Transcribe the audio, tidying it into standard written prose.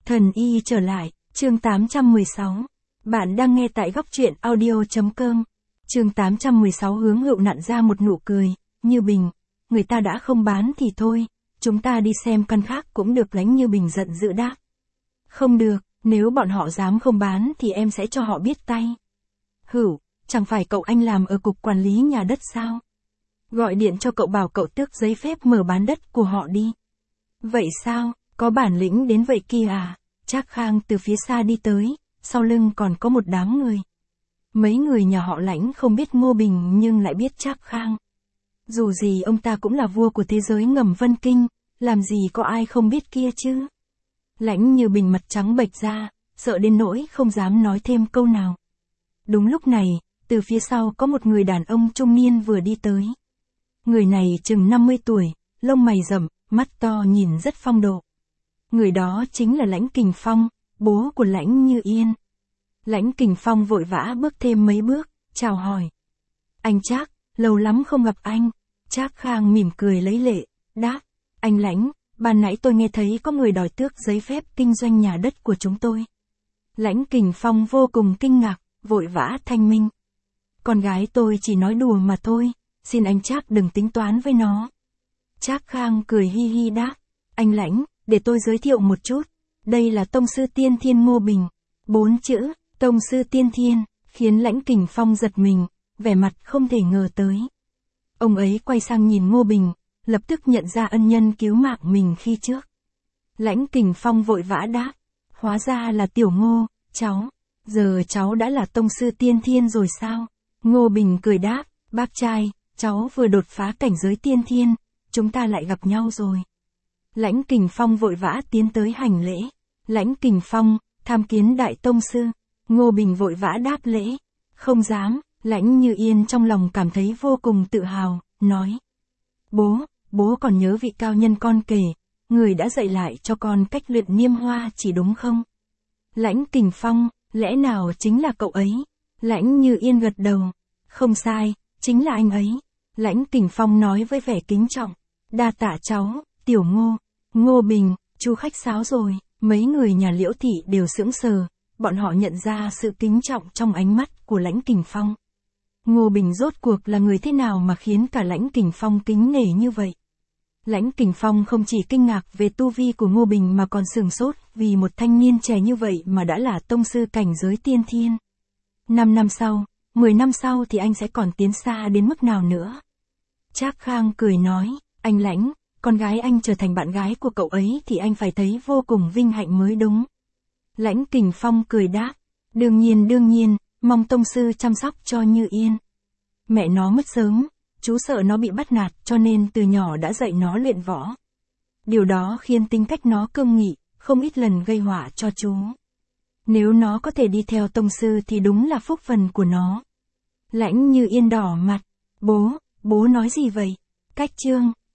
Thần y trở lại, chương 816. Bạn đang nghe tại góc truyện audio.com. Chương 816 hướng Hựu nặn ra một nụ cười, Như Bình, người ta đã không bán thì thôi, chúng ta đi xem căn khác cũng được. Lãnh Như Bình giận dữ đáp. Không được, nếu bọn họ dám không bán thì em sẽ cho họ biết tay. Hữu, chẳng phải cậu anh làm ở cục quản lý nhà đất sao? Gọi điện cho cậu bảo cậu tước giấy phép mở bán đất của họ đi. Vậy sao, có bản lĩnh đến vậy kia à? Trác Khang từ phía xa đi tới, sau lưng còn có một đám người. Mấy người nhà họ Lãnh không biết Ngô Bình nhưng lại biết Trác Khang. Dù gì ông ta cũng là vua của thế giới ngầm Vân Kinh, làm gì có ai không biết kia chứ. Lãnh Như Bình mặt trắng bệch ra, sợ đến nỗi không dám nói thêm câu nào. Đúng lúc này, từ phía sau có một người đàn ông trung niên vừa đi tới. Người này chừng 50 tuổi, lông mày rậm, mắt to nhìn rất phong độ. Người đó chính là Lãnh Kình Phong, bố của Lãnh Như Yên. Lãnh Kình Phong vội vã bước thêm mấy bước, chào hỏi. Anh Trác, lâu lắm không gặp anh. Trác Khang mỉm cười lấy lệ, đáp. Anh Lãnh, ban nãy tôi nghe thấy có người đòi tước giấy phép kinh doanh nhà đất của chúng tôi. Lãnh Kình Phong vô cùng kinh ngạc, vội vã thanh minh. Con gái tôi chỉ nói đùa mà thôi, xin anh Trác đừng tính toán với nó. Trác Khang cười hi hi đáp. Anh Lãnh, để tôi giới thiệu một chút. Đây là Tông sư Tiên Thiên Ngô Bình. 4 chữ, Tông sư Tiên Thiên, khiến Lãnh Kình Phong giật mình, vẻ mặt không thể ngờ tới. Ông ấy quay sang nhìn Ngô Bình, lập tức nhận ra ân nhân cứu mạng mình khi trước. Lãnh Kình Phong vội vã đáp. Hóa ra là Tiểu Ngô, cháu. Giờ cháu đã là Tông sư Tiên Thiên rồi sao? Ngô Bình cười đáp. Bác trai, cháu vừa đột phá cảnh giới Tiên Thiên, chúng ta lại gặp nhau rồi. Lãnh Kình Phong vội vã tiến tới hành lễ. Lãnh Kình Phong, tham kiến đại tông sư. Ngô Bình vội vã đáp lễ. Không dám. Lãnh Như Yên trong lòng cảm thấy vô cùng tự hào, nói. Bố còn nhớ vị cao nhân con kể, người đã dạy lại cho con cách luyện niêm hoa chỉ đúng không? Lãnh Kình Phong, lẽ nào chính là cậu ấy? Lãnh Như Yên gật đầu. Không sai, chính là anh ấy. Lãnh Kình Phong nói với vẻ kính trọng. Đa tạ cháu, Tiểu Ngô. Ngô Bình, chú khách sáo rồi. Mấy người nhà Liễu Thị đều sững sờ, bọn họ nhận ra sự kính trọng trong ánh mắt của Lãnh Kình Phong. Ngô Bình rốt cuộc là người thế nào mà khiến cả Lãnh Kình Phong kính nể như vậy? Lãnh Kình Phong không chỉ kinh ngạc về tu vi của Ngô Bình mà còn sửng sốt vì một thanh niên trẻ như vậy mà đã là tông sư cảnh giới Tiên Thiên. 5 năm sau, 10 năm sau thì anh sẽ còn tiến xa đến mức nào nữa? Trác Khang cười nói, anh Lãnh, con gái anh trở thành bạn gái của cậu ấy thì anh phải thấy vô cùng vinh hạnh mới đúng. Lãnh Kình Phong cười đáp, đương nhiên, mong tông sư chăm sóc cho Như Yên. Mẹ nó mất sớm, chú sợ nó bị bắt nạt cho nên từ nhỏ đã dạy nó luyện võ. Điều đó khiến tính cách nó cương nghị, không ít lần gây họa cho chú. Nếu nó có thể đi theo tông sư thì đúng là phúc phần của nó. Lãnh Như Yên đỏ mặt, bố nói gì vậy? Cách chương